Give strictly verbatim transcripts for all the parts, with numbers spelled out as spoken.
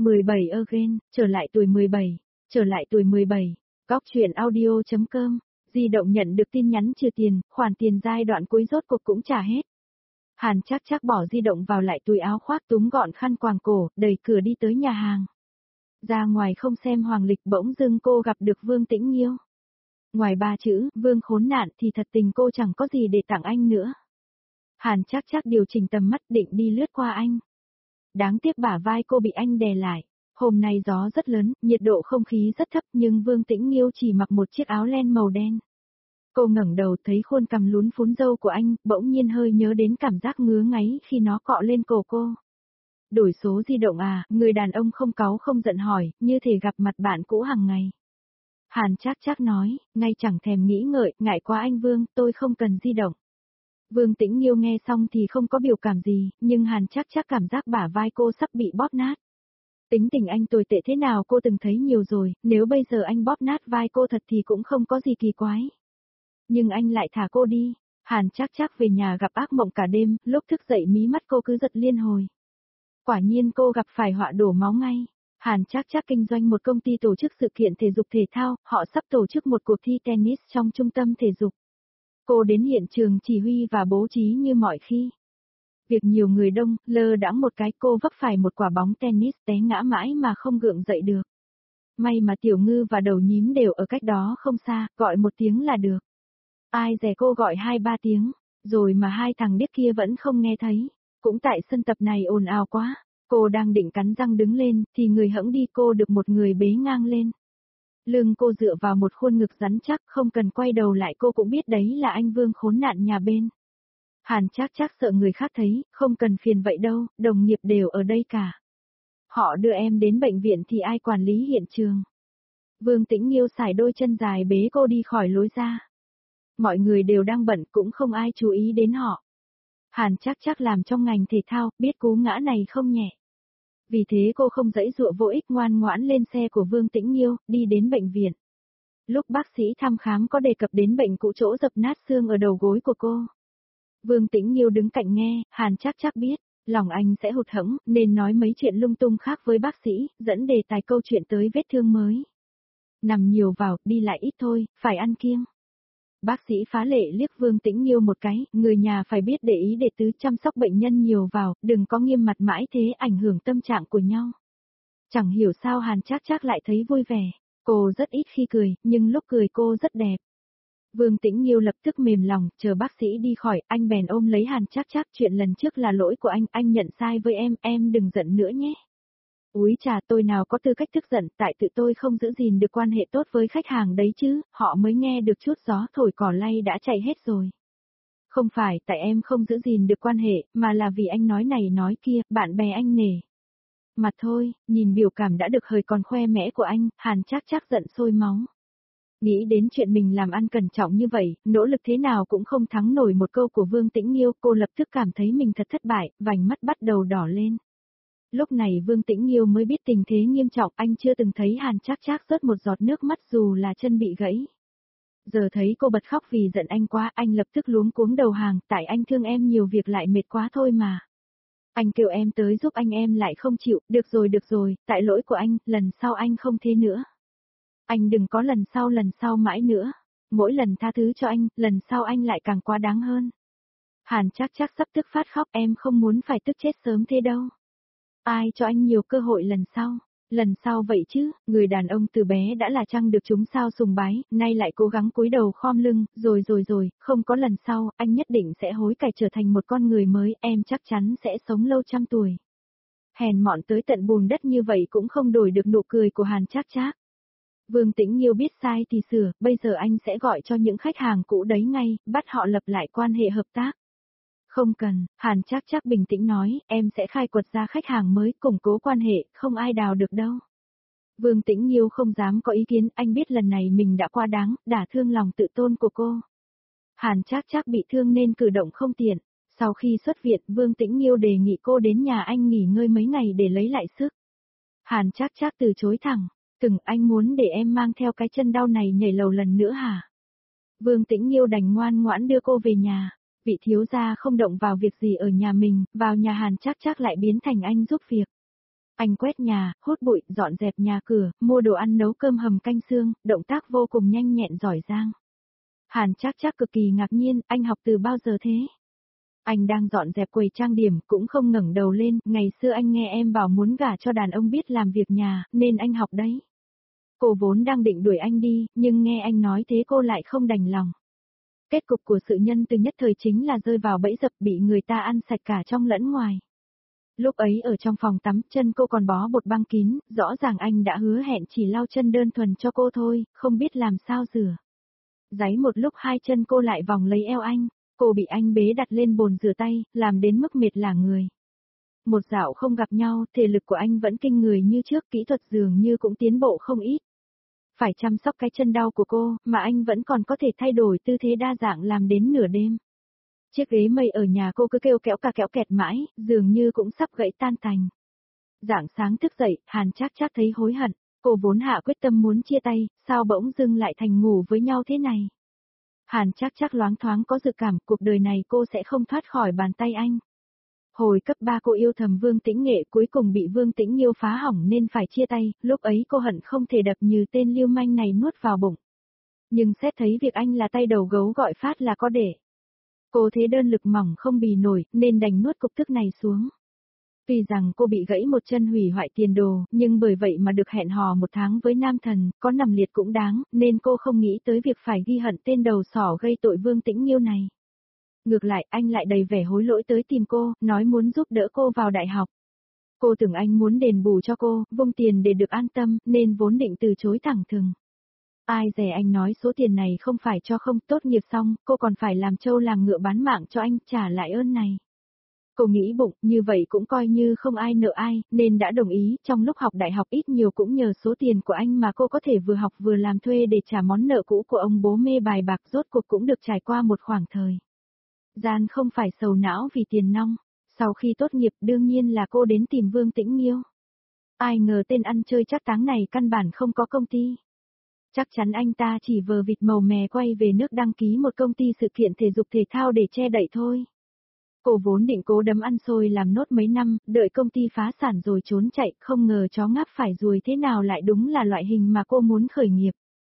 mười bảy again, trở lại tuổi mười bảy, trở lại tuổi mười bảy. Góc truyện audio.com, di động nhận được tin nhắn trừ tiền, khoản tiền giai đoạn cuối rốt cuộc cũng trả hết. Hàn Trác Trác bỏ di động vào lại túi áo khoác túm gọn khăn quàng cổ, đẩy cửa đi tới nhà hàng. Ra ngoài không xem hoàng lịch bỗng dưng cô gặp được Vương Tĩnh Nghiêu. Ngoài ba chữ, Vương khốn nạn thì thật tình cô chẳng có gì để tặng anh nữa. Hàn Trác Trác điều chỉnh tầm mắt định đi lướt qua anh. Đáng tiếc bả vai cô bị anh đè lại. Hôm nay gió rất lớn, nhiệt độ không khí rất thấp nhưng Vương Tĩnh Nghiêu chỉ mặc một chiếc áo len màu đen. Cô ngẩng đầu thấy khuôn cằm lún phún râu của anh, bỗng nhiên hơi nhớ đến cảm giác ngứa ngáy khi nó cọ lên cổ cô. Đổi số di động à, người đàn ông không cáu không giận hỏi, như thể gặp mặt bạn cũ hàng ngày. Hàn Trác Trác nói, ngay chẳng thèm nghĩ ngợi, ngại quá anh Vương, tôi không cần di động. Vương Tĩnh Nghiêu nghe xong thì không có biểu cảm gì, nhưng Hàn Trác Trác cảm giác bả vai cô sắp bị bóp nát. Tính tình anh tồi tệ thế nào cô từng thấy nhiều rồi, nếu bây giờ anh bóp nát vai cô thật thì cũng không có gì kỳ quái. Nhưng anh lại thả cô đi. Hàn Trác Trác về nhà gặp ác mộng cả đêm, lúc thức dậy mí mắt cô cứ giật liên hồi. Quả nhiên cô gặp phải họa đổ máu ngay. Hàn Trác Trác kinh doanh một công ty tổ chức sự kiện thể dục thể thao, họ sắp tổ chức một cuộc thi tennis trong trung tâm thể dục. Cô đến hiện trường chỉ huy và bố trí như mọi khi. Việc nhiều người đông, lơ đãng một cái cô vấp phải một quả bóng tennis té ngã mãi mà không gượng dậy được. May mà Tiểu Ngư và Đầu Nhím đều ở cách đó không xa, gọi một tiếng là được. Ai dè cô gọi hai ba tiếng, rồi mà hai thằng điếc kia vẫn không nghe thấy. Cũng tại sân tập này ồn ào quá, cô đang định cắn răng đứng lên, thì người hẫng đi cô được một người bế ngang lên. Lưng cô dựa vào một khuôn ngực rắn chắc, không cần quay đầu lại cô cũng biết đấy là anh Vương khốn nạn nhà bên. Hàn Trác Trác sợ người khác thấy, không cần phiền vậy đâu, đồng nghiệp đều ở đây cả. Họ đưa em đến bệnh viện thì ai quản lý hiện trường. Vương Tĩnh Nghiêu xài đôi chân dài bế cô đi khỏi lối ra. Mọi người đều đang bận cũng không ai chú ý đến họ. Hàn Trác Trác làm trong ngành thể thao, biết cú ngã này không nhẹ. Vì thế cô không giãy giụa vô ích ngoan ngoãn lên xe của Vương Tĩnh Nghiêu, đi đến bệnh viện. Lúc bác sĩ thăm khám có đề cập đến bệnh cũ chỗ dập nát xương ở đầu gối của cô. Vương Tĩnh Nghiêu đứng cạnh nghe, Hàn Trác Trác biết, lòng anh sẽ hụt hẫng, nên nói mấy chuyện lung tung khác với bác sĩ, dẫn đề tài câu chuyện tới vết thương mới. Nằm nhiều vào, đi lại ít thôi, phải ăn kiêng. Bác sĩ phá lệ liếc Vương Tĩnh Nghiêu một cái, người nhà phải biết để ý để tứ chăm sóc bệnh nhân nhiều vào, đừng có nghiêm mặt mãi thế ảnh hưởng tâm trạng của nhau. Chẳng hiểu sao Hàn Trác Trác lại thấy vui vẻ, cô rất ít khi cười, nhưng lúc cười cô rất đẹp. Vương Tĩnh Nghiêu lập tức mềm lòng, chờ bác sĩ đi khỏi, anh bèn ôm lấy Hàn Trác Trác, chuyện lần trước là lỗi của anh, anh nhận sai với em, em đừng giận nữa nhé. Úi trà, tôi nào có tư cách tức giận, tại tự tôi không giữ gìn được quan hệ tốt với khách hàng đấy chứ, họ mới nghe được chút gió thổi cỏ lay đã chạy hết rồi. Không phải tại em không giữ gìn được quan hệ, mà là vì anh nói này nói kia, bạn bè anh nể. Mà thôi, nhìn biểu cảm đã được hời còn khoe mẽ của anh, Hàn Trác Trác giận sôi máu. Nghĩ đến chuyện mình làm ăn cẩn trọng như vậy, nỗ lực thế nào cũng không thắng nổi một câu của Vương Tĩnh Nghiêu, cô lập tức cảm thấy mình thật thất bại, vành mắt bắt đầu đỏ lên. Lúc này Vương Tĩnh Nghiêu mới biết tình thế nghiêm trọng, anh chưa từng thấy Hàn Trác Trác rớt một giọt nước mắt dù là chân bị gãy. Giờ thấy cô bật khóc vì giận anh quá, anh lập tức luống cuống đầu hàng, tại anh thương em nhiều việc lại mệt quá thôi mà. Anh kêu em tới giúp anh em lại không chịu, được rồi được rồi, tại lỗi của anh, lần sau anh không thế nữa. Anh đừng có lần sau lần sau mãi nữa. Mỗi lần tha thứ cho anh, lần sau anh lại càng quá đáng hơn. Hàn Trác Trác sắp tức phát khóc, em không muốn phải tức chết sớm thế đâu. Ai cho anh nhiều cơ hội lần sau. Lần sau vậy chứ, người đàn ông từ bé đã là chăng được chúng sao sùng bái, nay lại cố gắng cúi đầu khom lưng, rồi rồi rồi, không có lần sau, anh nhất định sẽ hối cải trở thành một con người mới, em chắc chắn sẽ sống lâu trăm tuổi. Hèn mọn tới tận bùn đất như vậy cũng không đổi được nụ cười của Hàn Trác Trác. Vương Tĩnh Nghiêu biết sai thì sửa, bây giờ anh sẽ gọi cho những khách hàng cũ đấy ngay, bắt họ lập lại quan hệ hợp tác. Không cần, Hàn Trác Trác bình tĩnh nói, em sẽ khai quật ra khách hàng mới, củng cố quan hệ, không ai đào được đâu. Vương Tĩnh Nghiêu không dám có ý kiến, anh biết lần này mình đã quá đáng, đả thương lòng tự tôn của cô. Hàn Trác Trác bị thương nên cử động không tiện. Sau khi xuất viện, Vương Tĩnh Nghiêu đề nghị cô đến nhà anh nghỉ ngơi mấy ngày để lấy lại sức. Hàn Trác Trác từ chối thẳng. Từng anh muốn để em mang theo cái chân đau này nhảy lầu lần nữa hả? Vương Tĩnh Nghiêu đành ngoan ngoãn đưa cô về nhà. Vị thiếu gia không động vào việc gì ở nhà mình, vào nhà Hàn Trác Trác lại biến thành anh giúp việc. Anh quét nhà, hút bụi, dọn dẹp nhà cửa, mua đồ ăn nấu cơm hầm canh xương, động tác vô cùng nhanh nhẹn giỏi giang. Hàn Trác Trác cực kỳ ngạc nhiên, anh học từ bao giờ thế? Anh đang dọn dẹp quầy trang điểm, cũng không ngẩng đầu lên, ngày xưa anh nghe em bảo muốn gả cho đàn ông biết làm việc nhà, nên anh học đấy. Cô vốn đang định đuổi anh đi, nhưng nghe anh nói thế cô lại không đành lòng. Kết cục của sự nhân từ nhất thời chính là rơi vào bẫy dập, bị người ta ăn sạch cả trong lẫn ngoài. Lúc ấy ở trong phòng tắm, chân cô còn bó bột băng kín, rõ ràng anh đã hứa hẹn chỉ lau chân đơn thuần cho cô thôi, không biết làm sao rửa. Giấy một lúc hai chân cô lại vòng lấy eo anh, cô bị anh bế đặt lên bồn rửa tay, làm đến mức mệt lả người. Một dạo không gặp nhau, thể lực của anh vẫn kinh người như trước, kỹ thuật dường như cũng tiến bộ không ít. Phải chăm sóc cái chân đau của cô, mà anh vẫn còn có thể thay đổi tư thế đa dạng làm đến nửa đêm. Chiếc ghế mây ở nhà cô cứ kêu kéo cà kéo kẹt mãi, dường như cũng sắp gãy tan tành. Rạng sáng thức dậy, Hàn Trác Trác thấy hối hận, cô vốn hạ quyết tâm muốn chia tay, sao bỗng dưng lại thành ngủ với nhau thế này. Hàn Trác Trác loáng thoáng có dự cảm cuộc đời này cô sẽ không thoát khỏi bàn tay anh. Hồi cấp ba cô yêu thầm Vương Tĩnh Nghệ, cuối cùng bị Vương Tĩnh Nghiêu phá hỏng nên phải chia tay, lúc ấy cô hận không thể đập như tên lưu manh này nuốt vào bụng. Nhưng xét thấy việc anh là tay đầu gấu gọi phát là có để. Cô thế đơn lực mỏng không bì nổi, nên đành nuốt cục tức này xuống. Tuy rằng cô bị gãy một chân hủy hoại tiền đồ, nhưng bởi vậy mà được hẹn hò một tháng với nam thần, có nằm liệt cũng đáng, nên cô không nghĩ tới việc phải ghi hận tên đầu sỏ gây tội Vương Tĩnh Nghiêu này. Ngược lại, anh lại đầy vẻ hối lỗi tới tìm cô, nói muốn giúp đỡ cô vào đại học. Cô tưởng anh muốn đền bù cho cô, vung tiền để được an tâm, nên vốn định từ chối thẳng thừng. Ai dè anh nói số tiền này không phải cho không, tốt nghiệp xong, cô còn phải làm trâu làm ngựa bán mạng cho anh, trả lại ơn này. Cô nghĩ bụng, như vậy cũng coi như không ai nợ ai, nên đã đồng ý, trong lúc học đại học ít nhiều cũng nhờ số tiền của anh mà cô có thể vừa học vừa làm thuê để trả món nợ cũ của ông bố mê bài bạc, rốt cuộc cũng được trải qua một khoảng thời gian không phải sầu não vì tiền nong. Sau khi tốt nghiệp đương nhiên là cô đến tìm Vương Tĩnh Nghiêu. Ai ngờ tên ăn chơi trác táng này căn bản không có công ty. Chắc chắn anh ta chỉ vờ vịt màu mè quay về nước đăng ký một công ty sự kiện thể dục thể thao để che đậy thôi. Cô vốn định cố đấm ăn xôi làm nốt mấy năm, đợi công ty phá sản rồi trốn chạy, không ngờ chó ngáp phải ruồi thế nào lại đúng là loại hình mà cô muốn khởi nghiệp.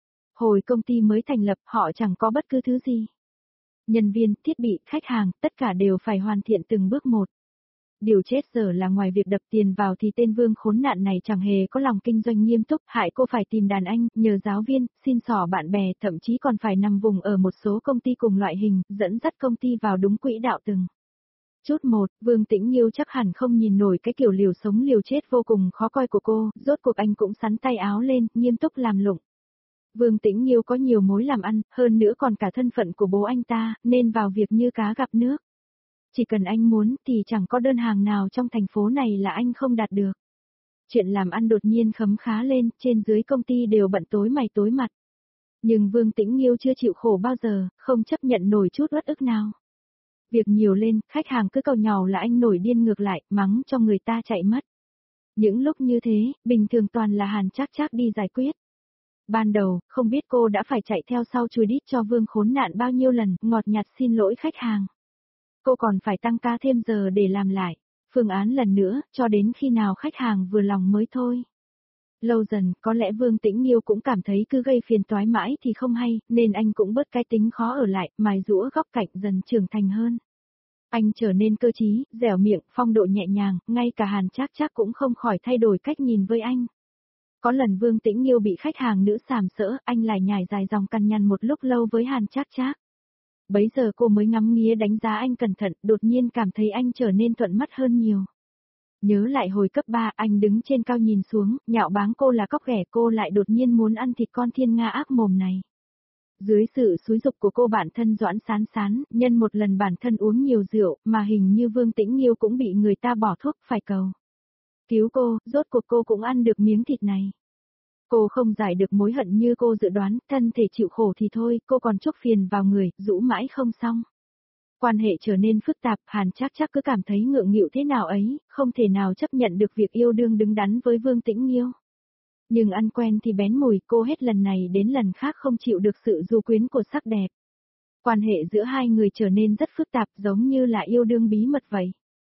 Hồi công ty mới thành lập họ chẳng có bất cứ thứ gì. Nhân viên, thiết bị, khách hàng, tất cả đều phải hoàn thiện từng bước một. Điều chết giờ là ngoài việc đập tiền vào thì tên Vương khốn nạn này chẳng hề có lòng kinh doanh nghiêm túc, hại cô phải tìm đàn anh, nhờ giáo viên, xin xỏ bạn bè, thậm chí còn phải nằm vùng ở một số công ty cùng loại hình, dẫn dắt công ty vào đúng quỹ đạo từng. Chút một, Vương Tĩnh Nghiêu chắc hẳn không nhìn nổi cái kiểu liều sống liều chết vô cùng khó coi của cô, rốt cuộc anh cũng sắn tay áo lên, nghiêm túc làm lụng. Vương Tĩnh Nghiêu có nhiều mối làm ăn, hơn nữa còn cả thân phận của bố anh ta, nên vào việc như cá gặp nước. Chỉ cần anh muốn thì chẳng có đơn hàng nào trong thành phố này là anh không đạt được. Chuyện làm ăn đột nhiên khấm khá lên, trên dưới công ty đều bận tối mày tối mặt. Nhưng Vương Tĩnh Nghiêu chưa chịu khổ bao giờ, không chấp nhận nổi chút uất ức nào. Việc nhiều lên, khách hàng cứ cầu nhàu là anh nổi điên ngược lại, mắng cho người ta chạy mất. Những lúc như thế, bình thường toàn là Hàn Trác Trác đi giải quyết. Ban đầu, không biết cô đã phải chạy theo sau chùi đít cho Vương khốn nạn bao nhiêu lần, ngọt nhạt xin lỗi khách hàng. Cô còn phải tăng ca thêm giờ để làm lại, phương án lần nữa, cho đến khi nào khách hàng vừa lòng mới thôi. Lâu dần, có lẽ Vương Tĩnh Nghiêu cũng cảm thấy cứ gây phiền toái mãi thì không hay, nên anh cũng bớt cái tính khó ở lại, mài giũa góc cạnh dần trưởng thành hơn. Anh trở nên cơ trí, dẻo miệng, phong độ nhẹ nhàng, ngay cả Hàn Trác Trác cũng không khỏi thay đổi cách nhìn với anh. Có lần Vương Tĩnh Nghiêu bị khách hàng nữ sàm sỡ, anh lại nhảy dài dòng cằn nhằn một lúc lâu với Hàn Trác Trác. Bấy giờ cô mới ngắm nghía đánh giá anh cẩn thận, đột nhiên cảm thấy anh trở nên thuận mắt hơn nhiều. Nhớ lại hồi cấp ba, anh đứng trên cao nhìn xuống, nhạo báng cô là cóc ghẻ, cô lại đột nhiên muốn ăn thịt con thiên nga ác mồm này. Dưới sự xúi giục của cô bản thân Doãn Sán Sán, nhân một lần bản thân uống nhiều rượu, mà hình như Vương Tĩnh Nghiêu cũng bị người ta bỏ thuốc, phải cầu cứu cô, rốt cuộc cô cũng ăn được miếng thịt này. Cô không giải được mối hận như cô dự đoán, thân thể chịu khổ thì thôi, cô còn chuốc phiền vào người, rũ mãi không xong. Quan hệ trở nên phức tạp, Hàn Trác Trác cứ cảm thấy ngượng nghịu thế nào ấy, không thể nào chấp nhận được việc yêu đương đứng đắn với Vương Tĩnh Nghiêu. Nhưng ăn quen thì bén mùi, cô hết lần này đến lần khác không chịu được sự du quyến của sắc đẹp. Quan hệ giữa hai người trở nên rất phức tạp, giống như là yêu đương bí mật vậy.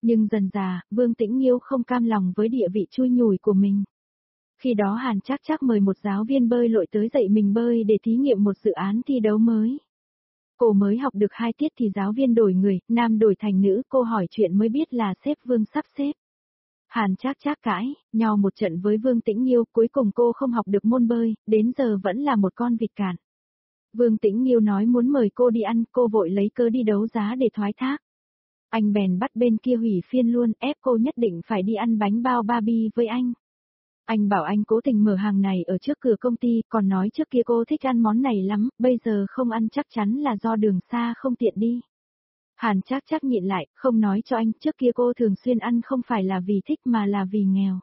Nhưng dần dà, Vương Tĩnh Nghiêu không cam lòng với địa vị chui nhủi của mình. Khi đó Hàn Trác Trác mời một giáo viên bơi lội tới dạy mình bơi để thí nghiệm một dự án thi đấu mới. Cô mới học được hai tiết thì giáo viên đổi người, nam đổi thành nữ, cô hỏi chuyện mới biết là sếp Vương sắp xếp. Hàn Trác Trác cãi nhau một trận với Vương Tĩnh Nghiêu, cuối cùng cô không học được môn bơi, đến giờ vẫn là một con vịt cạn. Vương Tĩnh Nghiêu nói muốn mời cô đi ăn, cô vội lấy cớ đi đấu giá để thoái thác. Anh bèn bắt bên kia hủy phiên luôn, ép cô nhất định phải đi ăn bánh bao Barbie với anh. Anh bảo anh cố tình mở hàng này ở trước cửa công ty, còn nói trước kia cô thích ăn món này lắm, bây giờ không ăn chắc chắn là do đường xa không tiện đi. Hàn Trác Trác nhịn lại, không nói cho anh, trước kia cô thường xuyên ăn không phải là vì thích mà là vì nghèo.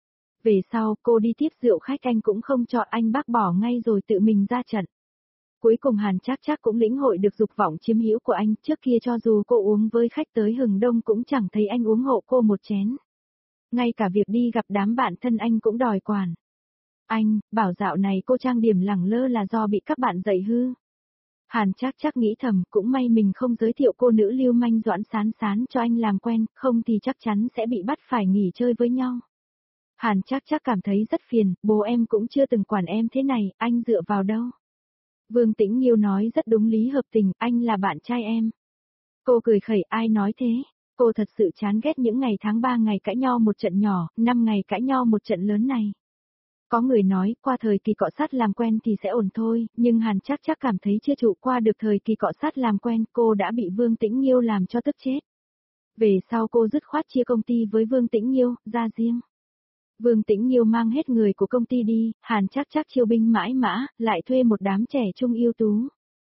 Về sau, cô đi tiếp rượu khách anh cũng không cho, anh bác bỏ ngay rồi tự mình ra trận. Cuối cùng Hàn Trác Trác cũng lĩnh hội được dục vọng chiếm hữu của anh, trước kia cho dù cô uống với khách tới hừng đông cũng chẳng thấy anh uống hộ cô một chén. Ngay cả việc đi gặp đám bạn thân anh cũng đòi quản. Anh, bảo dạo này cô trang điểm lẳng lơ là do bị các bạn dạy hư. Hàn Trác Trác nghĩ thầm, cũng may mình không giới thiệu cô nữ lưu manh Doãn Sán Sán cho anh làm quen, không thì chắc chắn sẽ bị bắt phải nghỉ chơi với nhau. Hàn Trác Trác cảm thấy rất phiền, bố em cũng chưa từng quản em thế này, anh dựa vào đâu. Vương Tĩnh Nghiêu nói rất đúng lý hợp tình, anh là bạn trai em. Cô cười khẩy, ai nói thế? Cô thật sự chán ghét những ngày tháng ba ngày cãi nhau một trận nhỏ, năm ngày cãi nhau một trận lớn này. Có người nói, qua thời kỳ cọ sát làm quen thì sẽ ổn thôi, nhưng Hàn Trác Trác cảm thấy chưa trụ qua được thời kỳ cọ sát làm quen, cô đã bị Vương Tĩnh Nghiêu làm cho tức chết. Về sau cô dứt khoát chia công ty với Vương Tĩnh Nghiêu, ra riêng. Vương Tĩnh Nghiêu mang hết người của công ty đi, Hàn Trác Trác chiêu binh mãi mã, lại thuê một đám trẻ trung ưu tú.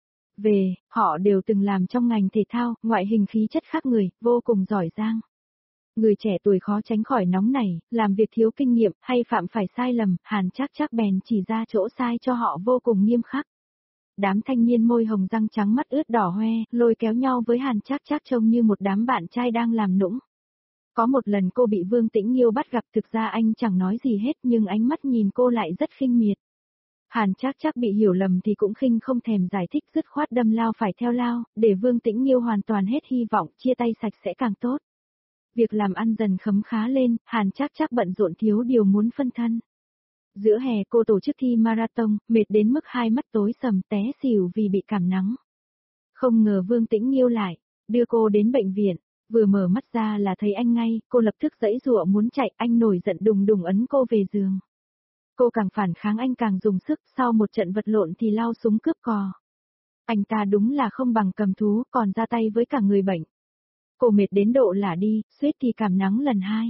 Về, họ đều từng làm trong ngành thể thao, ngoại hình khí chất khác người, vô cùng giỏi giang. Người trẻ tuổi khó tránh khỏi nóng nảy, làm việc thiếu kinh nghiệm, hay phạm phải sai lầm, Hàn Trác Trác bèn chỉ ra chỗ sai cho họ vô cùng nghiêm khắc. Đám thanh niên môi hồng răng trắng mắt ướt đỏ hoe, lôi kéo nhau với Hàn Trác Trác trông như một đám bạn trai đang làm nũng. Có một lần cô bị Vương Tĩnh Nghiêu bắt gặp, thực ra anh chẳng nói gì hết nhưng ánh mắt nhìn cô lại rất khinh miệt. Hàn Trác Trác bị hiểu lầm thì cũng khinh không thèm giải thích, dứt khoát đâm lao phải theo lao, để Vương Tĩnh Nghiêu hoàn toàn hết hy vọng, chia tay sạch sẽ càng tốt. Việc làm ăn dần khấm khá lên, Hàn Trác Trác bận rộn thiếu điều muốn phân thân. Giữa hè cô tổ chức thi marathon, mệt đến mức hai mắt tối sầm té xỉu vì bị cảm nắng. Không ngờ Vương Tĩnh Nghiêu lại, đưa cô đến bệnh viện, vừa mở mắt ra là thấy anh ngay, cô lập tức giãy giụa muốn chạy, anh nổi giận đùng đùng ấn cô về giường. Cô càng phản kháng anh càng dùng sức, sau một trận vật lộn thì lao súng cướp cò. Anh ta đúng là không bằng cầm thú, còn ra tay với cả người bệnh. Cô mệt đến độ lả đi, suýt thì cảm nắng lần hai.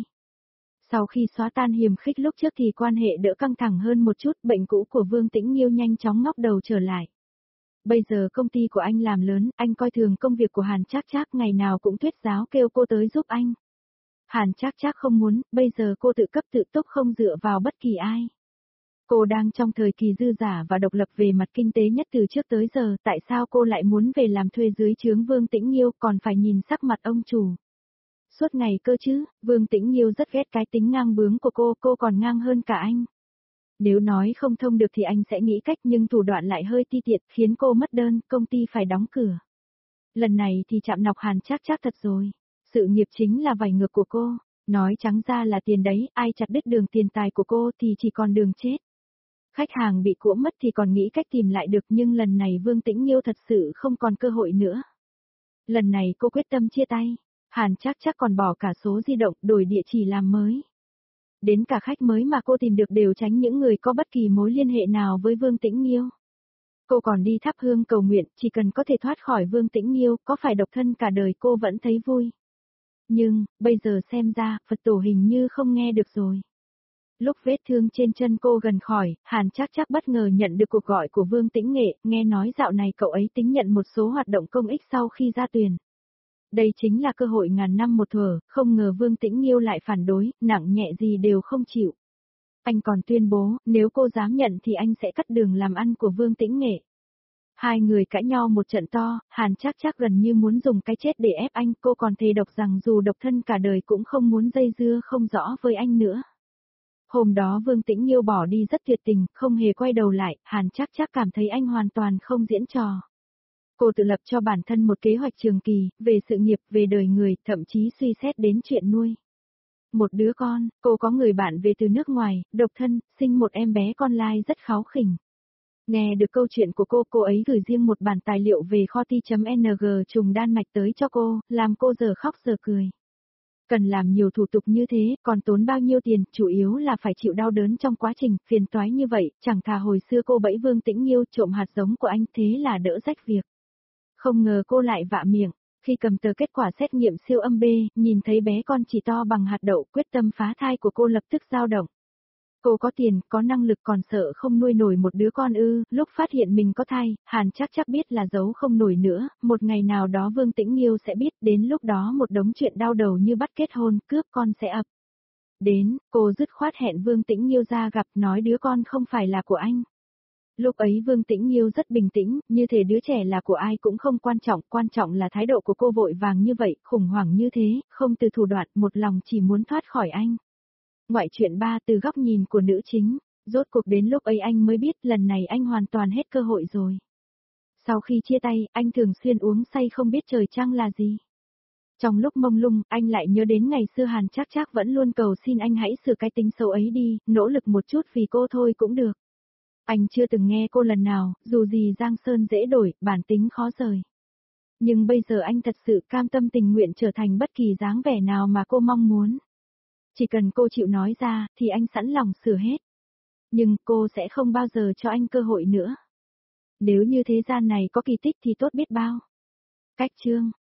Sau khi xóa tan hiềm khích lúc trước thì quan hệ đỡ căng thẳng hơn một chút, bệnh cũ của Vương Tĩnh Nghiêu nhanh chóng ngóc đầu trở lại. Bây giờ công ty của anh làm lớn, anh coi thường công việc của Hàn Trác Trác, ngày nào cũng thuyết giáo kêu cô tới giúp anh. Hàn Trác Trác không muốn, bây giờ cô tự cấp tự túc không dựa vào bất kỳ ai. Cô đang trong thời kỳ dư giả và độc lập về mặt kinh tế nhất từ trước tới giờ, tại sao cô lại muốn về làm thuê dưới trướng Vương Tĩnh Nghiêu, còn phải nhìn sắc mặt ông chủ. Suốt ngày cơ chứ, Vương Tĩnh Nghiêu rất ghét cái tính ngang bướng của cô, cô còn ngang hơn cả anh. Nếu nói không thông được thì anh sẽ nghĩ cách, nhưng thủ đoạn lại hơi ti tiện, khiến cô mất đơn, công ty phải đóng cửa. Lần này thì chạm nọc Hàn Trác Trác thật rồi. Sự nghiệp chính là vảy ngược của cô, nói trắng ra là tiền đấy, ai chặt đứt đường tiền tài của cô thì chỉ còn đường chết. Khách hàng bị cũa mất thì còn nghĩ cách tìm lại được, nhưng lần này Vương Tĩnh Nghiêu thật sự không còn cơ hội nữa. Lần này cô quyết tâm chia tay, Hàn Trác Trác còn bỏ cả số di động, đổi địa chỉ làm mới. Đến cả khách mới mà cô tìm được đều tránh những người có bất kỳ mối liên hệ nào với Vương Tĩnh Nghiêu. Cô còn đi thắp hương cầu nguyện, chỉ cần có thể thoát khỏi Vương Tĩnh Nghiêu, có phải độc thân cả đời cô vẫn thấy vui. Nhưng, bây giờ xem ra, Phật tổ hình như không nghe được rồi. Lúc vết thương trên chân cô gần khỏi, Hàn Trác Trác bất ngờ nhận được cuộc gọi của Vương Tĩnh Nghệ, nghe nói dạo này cậu ấy tính nhận một số hoạt động công ích sau khi ra tuyển. Đây chính là cơ hội ngàn năm một thuở, không ngờ Vương Tĩnh Nghiêu lại phản đối, nặng nhẹ gì đều không chịu. Anh còn tuyên bố, nếu cô dám nhận thì anh sẽ cắt đường làm ăn của Vương Tĩnh Nghệ. Hai người cãi nhau một trận to, Hàn Trác Trác gần như muốn dùng cái chết để ép anh, cô còn thề độc rằng dù độc thân cả đời cũng không muốn dây dưa không rõ với anh nữa. Hôm đó Vương Tĩnh Nghiêu bỏ đi rất tuyệt tình, không hề quay đầu lại, Hàn Trác Trác cảm thấy anh hoàn toàn không diễn trò. Cô tự lập cho bản thân một kế hoạch trường kỳ, về sự nghiệp, về đời người, thậm chí suy xét đến chuyện nuôi một đứa con. Cô có người bạn về từ nước ngoài, độc thân, sinh một em bé con lai rất kháu khỉnh. Nghe được câu chuyện của cô, cô ấy gửi riêng một bản tài liệu về kho ti.ng trùng đan mạch tới cho cô, làm cô giờ khóc giờ cười. Cần làm nhiều thủ tục như thế, còn tốn bao nhiêu tiền, chủ yếu là phải chịu đau đớn trong quá trình, phiền toái như vậy, chẳng thà hồi xưa cô bẫy Vương Tĩnh Nghiêu trộm hạt giống của anh, thế là đỡ rách việc. Không ngờ cô lại vạ miệng, khi cầm tờ kết quả xét nghiệm siêu âm B, nhìn thấy bé con chỉ to bằng hạt đậu, quyết tâm phá thai của cô lập tức dao động. Cô có tiền, có năng lực còn sợ không nuôi nổi một đứa con ư, lúc phát hiện mình có thai, Hàn chắc chắc biết là giấu không nổi nữa, một ngày nào đó Vương Tĩnh Nghiêu sẽ biết, đến lúc đó một đống chuyện đau đầu như bắt kết hôn, cướp con sẽ ập đến, cô dứt khoát hẹn Vương Tĩnh Nghiêu ra gặp, nói đứa con không phải là của anh. Lúc ấy Vương Tĩnh Nghiêu rất bình tĩnh, như thể đứa trẻ là của ai cũng không quan trọng, quan trọng là thái độ của cô vội vàng như vậy, khủng hoảng như thế, không từ thủ đoạn, một lòng chỉ muốn thoát khỏi anh. Ngoại truyện ba từ góc nhìn của nữ chính, rốt cuộc đến lúc ấy anh mới biết lần này anh hoàn toàn hết cơ hội rồi. Sau khi chia tay, anh thường xuyên uống say không biết trời trăng là gì. Trong lúc mông lung, anh lại nhớ đến ngày xưa Hàn Trác Trác vẫn luôn cầu xin anh hãy sửa cái tính xấu ấy đi, nỗ lực một chút vì cô thôi cũng được. Anh chưa từng nghe cô lần nào, dù gì Giang Sơn dễ đổi, bản tính khó rời. Nhưng bây giờ anh thật sự cam tâm tình nguyện trở thành bất kỳ dáng vẻ nào mà cô mong muốn. Chỉ cần cô chịu nói ra, thì anh sẵn lòng sửa hết. Nhưng cô sẽ không bao giờ cho anh cơ hội nữa. Nếu như thế gian này có kỳ tích thì tốt biết bao. Cách chương